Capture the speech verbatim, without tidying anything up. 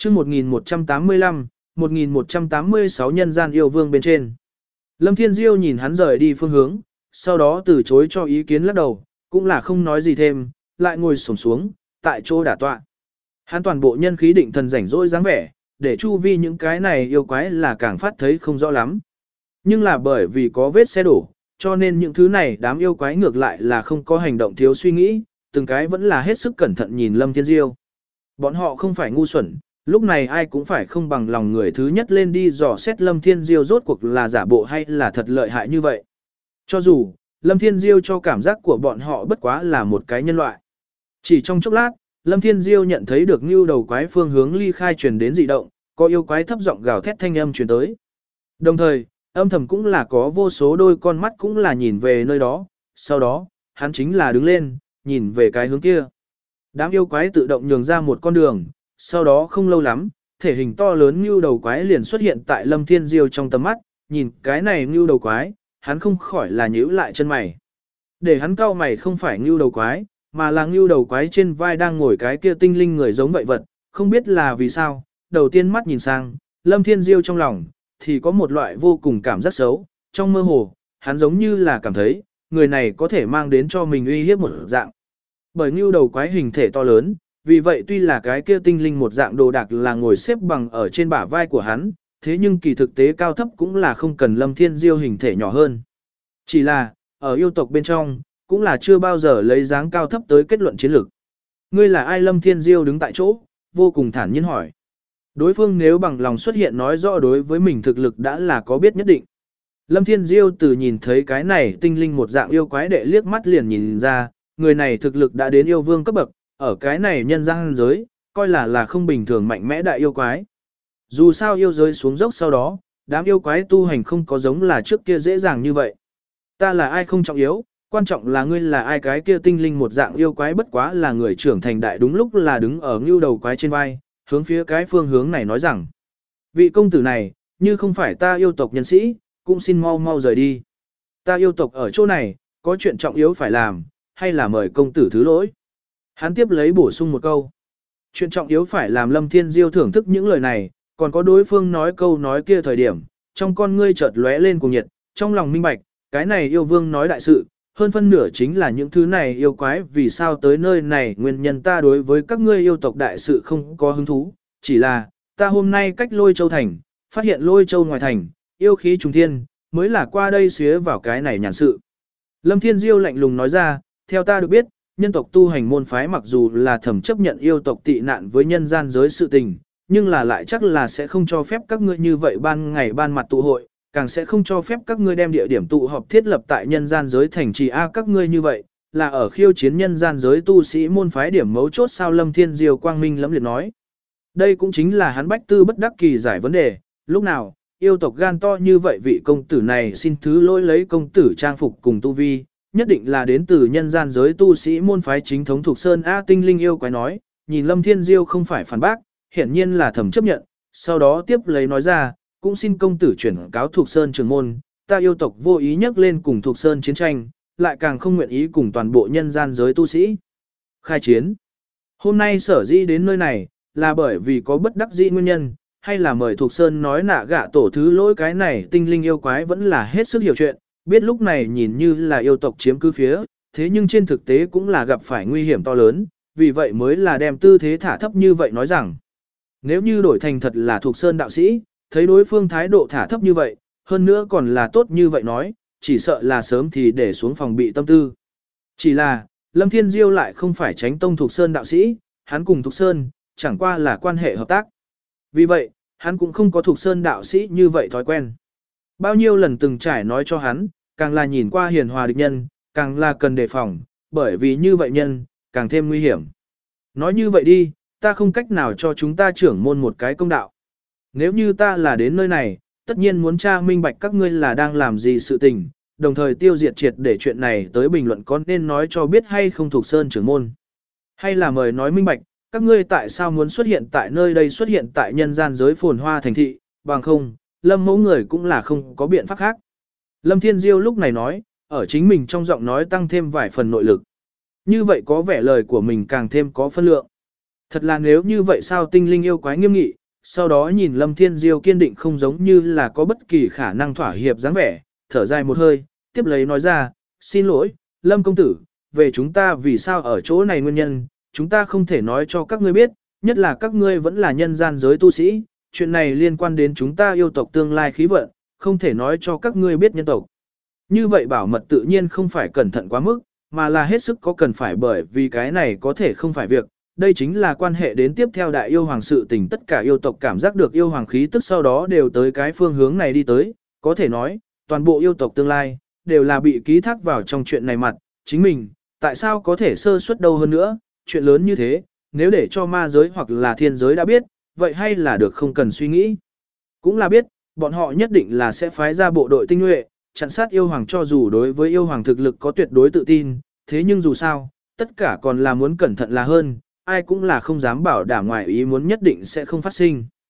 chương một nghìn một trăm tám mươi lăm, một nghìn một trăm tám mươi sáu nhân gian yêu vương bên trên. Lâm Thiên Diêu nhìn hắn rời đi phương hướng, sau đó từ chối cho ý kiến lắc đầu, cũng là không nói gì thêm, lại ngồi xổm xuống, tại chỗ đả tọa. Hắn toàn bộ nhân khí định thần rảnh rỗi dáng vẻ, để chu vi những cái này yêu quái là càng phát thấy không rõ lắm. Nhưng là bởi vì có vết xe đổ, cho nên những thứ này đám yêu quái ngược lại là không có hành động thiếu suy nghĩ, từng cái vẫn là hết sức cẩn thận nhìn Lâm Thiên Diêu. Bọn họ không phải ngu xuẩn, lúc này ai cũng phải không bằng lòng người thứ nhất lên đi dò xét Lâm Thiên Diêu rốt cuộc là giả bộ hay là thật lợi hại như vậy. Cho dù, Lâm Thiên Diêu cho cảm giác của bọn họ bất quá là một cái nhân loại. Chỉ trong chốc lát, Lâm Thiên Diêu nhận thấy được như đầu quái phương hướng ly khai truyền đến dị động, có yêu quái thấp giọng gào thét thanh âm truyền tới. Đồng thời, âm thầm cũng là có vô số đôi con mắt cũng là nhìn về nơi đó, sau đó, hắn chính là đứng lên, nhìn về cái hướng kia. Đám yêu quái tự động nhường ra một con đường, sau đó không lâu lắm, thể hình to lớn như đầu quái liền xuất hiện tại Lâm Thiên Diêu trong tầm mắt, nhìn cái này như đầu quái, hắn không khỏi là nhíu lại chân mày. Để hắn cau mày không phải như đầu quái, mà là như đầu quái trên vai đang ngồi cái kia tinh linh người giống vậy vật, không biết là vì sao, đầu tiên mắt nhìn sang, Lâm Thiên Diêu trong lòng, thì có một loại vô cùng cảm giác xấu, trong mơ hồ, hắn giống như là cảm thấy, người này có thể mang đến cho mình uy hiếp một dạng. Bởi như đầu quái hình thể to lớn, vì vậy tuy là cái kia tinh linh một dạng đồ đạc là ngồi xếp bằng ở trên bả vai của hắn, thế nhưng kỳ thực tế cao thấp cũng là không cần Lâm Thiên Diêu hình thể nhỏ hơn. Chỉ là, ở yêu tộc bên trong, cũng là chưa bao giờ lấy dáng cao thấp tới kết luận chiến lược. Ngươi là ai? Lâm Thiên Diêu đứng tại chỗ, vô cùng thản nhiên hỏi. Đối phương nếu bằng lòng xuất hiện nói rõ đối với mình thực lực đã là có biết nhất định. Lâm Thiên Diêu từ nhìn thấy cái này tinh linh một dạng yêu quái đệ liếc mắt liền nhìn ra, người này thực lực đã đến yêu vương cấp bậc, ở cái này nhân gian giới, coi là là không bình thường mạnh mẽ đại yêu quái. Dù sao yêu giới xuống dốc sau đó, đám yêu quái tu hành không có giống là trước kia dễ dàng như vậy. Ta là ai không trọng yếu, quan trọng là ngươi là ai. Cái kia tinh linh một dạng yêu quái bất quá là người trưởng thành đại đúng lúc là đứng ở ngưu đầu quái trên vai, hướng phía cái phương hướng này nói rằng. Vị công tử này, như không phải ta yêu tộc nhân sĩ, cũng xin mau mau rời đi. Ta yêu tộc ở chỗ này, có chuyện trọng yếu phải làm, hay là mời công tử thứ lỗi. Hắn tiếp lấy bổ sung một câu. Chuyện trọng yếu phải làm. Lâm Thiên Diêu thưởng thức những lời này, còn có đối phương nói câu nói kia thời điểm, trong con ngươi chợt lóe lên cuồng nhiệt, trong lòng minh bạch, cái này yêu vương nói đại sự, hơn phân nửa chính là những thứ này yêu quái vì sao tới nơi này. Nguyên nhân ta đối với các ngươi yêu tộc đại sự không có hứng thú, chỉ là, ta hôm nay cách Lôi Châu Thành, phát hiện Lôi Châu ngoài thành, yêu khí trùng thiên, mới là qua đây xía vào cái này nhàn sự. Lâm Thiên Diêu lạnh lùng nói ra, theo ta được biết, nhân tộc tu hành môn phái mặc dù là thẩm chấp nhận yêu tộc tị nạn với nhân gian giới sự tình, nhưng là lại chắc là sẽ không cho phép các ngươi như vậy ban ngày ban mặt tụ hội, càng sẽ không cho phép các ngươi đem địa điểm tụ họp thiết lập tại nhân gian giới thành trì. A các ngươi như vậy, là ở khiêu chiến nhân gian giới tu sĩ môn phái điểm mấu chốt sao? Lâm Thiên Diêu quang minh lẫm liệt nói. Đây cũng chính là hắn bách tư bất đắc kỳ giải vấn đề, lúc nào, yêu tộc gan to như vậy vị công tử này xin thứ lỗi lấy công tử trang phục cùng tu vi, nhất định là đến từ nhân gian giới tu sĩ môn phái chính thống thuộc Sơn. A tinh linh yêu quái nói, nhìn Lâm Thiên Diêu không phải phản bác, hiển nhiên là thầm chấp nhận, sau đó tiếp lấy nói ra, cũng xin công tử chuyển cáo thuộc Sơn trường môn, ta yêu tộc vô ý nhắc lên cùng thuộc Sơn chiến tranh, lại càng không nguyện ý cùng toàn bộ nhân gian giới tu sĩ khai chiến. Hôm nay sở dĩ đến nơi này, là bởi vì có bất đắc dĩ nguyên nhân, hay là mời thuộc Sơn nói nạ gạ tổ thứ lỗi. Cái này tinh linh yêu quái vẫn là hết sức hiểu chuyện, biết lúc này nhìn như là yêu tộc chiếm cứ phía, thế nhưng trên thực tế cũng là gặp phải nguy hiểm to lớn, vì vậy mới là đem tư thế thả thấp như vậy nói rằng. Nếu như đổi thành thật là thuộc Sơn đạo sĩ, thấy đối phương thái độ thả thấp như vậy, hơn nữa còn là tốt như vậy nói, chỉ sợ là sớm thì để xuống phòng bị tâm tư. Chỉ là, Lâm Thiên Diêu lại không phải tránh tông thuộc Sơn đạo sĩ, hắn cùng thuộc Sơn, chẳng qua là quan hệ hợp tác. Vì vậy, hắn cũng không có thuộc Sơn đạo sĩ như vậy thói quen. Bao nhiêu lần từng trải nói cho hắn, càng là nhìn qua hiền hòa địch nhân, càng là cần đề phòng, bởi vì như vậy nhân, càng thêm nguy hiểm. Nói như vậy đi, ta không cách nào cho chúng ta trưởng môn một cái công đạo. Nếu như ta là đến nơi này, tất nhiên muốn tra minh bạch các ngươi là đang làm gì sự tình, đồng thời tiêu diệt triệt để chuyện này tới bình luận có nên nói cho biết hay không thuộc Sơn trưởng môn. Hay là mời nói minh bạch, các ngươi tại sao muốn xuất hiện tại nơi đây, xuất hiện tại nhân gian giới phồn hoa thành thị, bằng không, Lâm mẫu người cũng là không có biện pháp khác. Lâm Thiên Diêu lúc này nói, ở chính mình trong giọng nói tăng thêm vài phần nội lực. Như vậy có vẻ lời của mình càng thêm có phân lượng. Thật là nếu như vậy sao tinh linh yêu quái nghiêm nghị, sau đó nhìn Lâm Thiên Diêu kiên định không giống như là có bất kỳ khả năng thỏa hiệp dáng vẻ, thở dài một hơi, tiếp lấy nói ra, xin lỗi, Lâm công tử, về chúng ta vì sao ở chỗ này nguyên nhân, chúng ta không thể nói cho các ngươi biết, nhất là các ngươi vẫn là nhân gian giới tu sĩ, chuyện này liên quan đến chúng ta yêu tộc tương lai khí vận, không thể nói cho các ngươi biết nhân tộc. Như vậy bảo mật tự nhiên không phải cẩn thận quá mức, mà là hết sức có cần phải bởi vì cái này có thể không phải việc. Đây chính là quan hệ đến tiếp theo đại yêu hoàng sự tình, tất cả yêu tộc cảm giác được yêu hoàng khí tức sau đó đều tới cái phương hướng này đi tới, có thể nói, toàn bộ yêu tộc tương lai, đều là bị ký thác vào trong chuyện này mặt, chính mình, tại sao có thể sơ suất đâu hơn nữa, chuyện lớn như thế, nếu để cho ma giới hoặc là thiên giới đã biết, vậy hay là được không cần suy nghĩ. Cũng là biết, bọn họ nhất định là sẽ phái ra bộ đội tinh nhuệ, chặn sát yêu hoàng cho dù đối với yêu hoàng thực lực có tuyệt đối tự tin, thế nhưng dù sao, tất cả còn là muốn cẩn thận là hơn, ai cũng là không dám bảo đảm ngoài ý muốn nhất định sẽ không phát sinh.